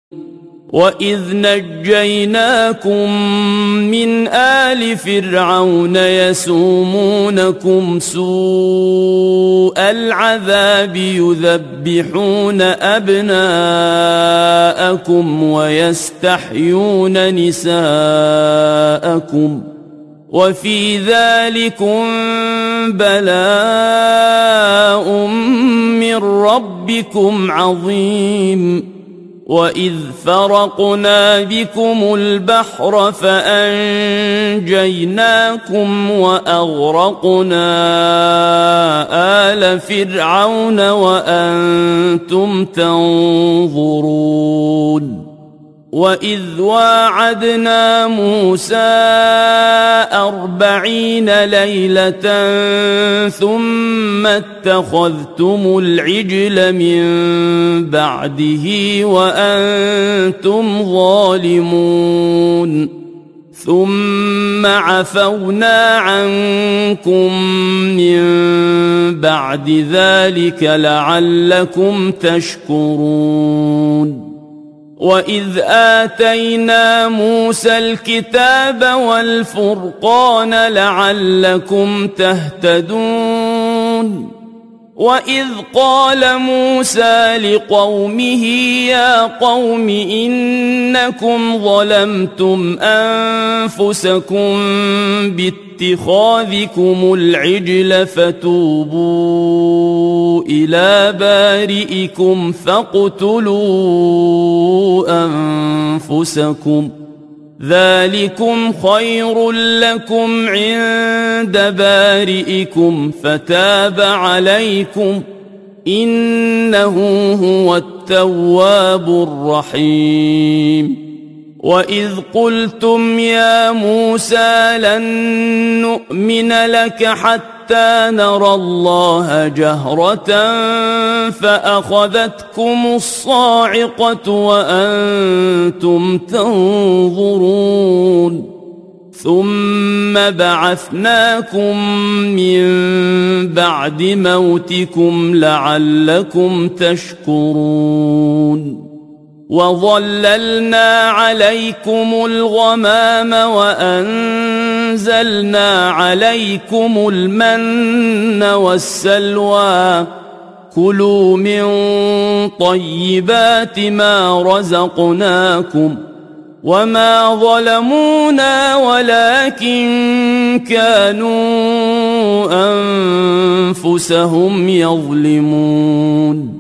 وإذ نجيناكم من آل فرعون يسومونكم سوء العذاب يذبحون أبناءكم ويستحيون نساءكم وفي ذلكم بلاء من ربكم عظيم. وإذ فرقنا بكم البحر فأنجيناكم وأغرقنا آل فرعون وأنتم تنظرون. وإذ واعدنا موسى 40 ليلة ثم اتخذتم العجل من بعده وأنتم ظالمون ثم عفونا عنكم من بعد ذلك لعلكم تشكرون. وإذ آتينا موسى الكتاب والفرقان لعلكم تهتدون. وإذ قال موسى لقومه يا قوم إنكم ظلمتم أنفسكم باتخاذكم العجل فتوبوا إلى بارئكم فاقتلوا أنفسكم ذلكم خير لكم عند بارئكم فتاب عليكم إنه هو التواب الرحيم. وإذ قلتم يا موسى لن نؤمن لك حتى نرى الله جهرة فأخذتكم الصاعقة وأنتم تنظرون ثم بعثناكم من بعد موتكم لعلكم تشكرون. وظللنا عليكم الغمام وأنزلنا عليكم المن والسلوى كلوا من طيبات ما رزقناكم وما ظلمونا ولكن كانوا أنفسهم يظلمون.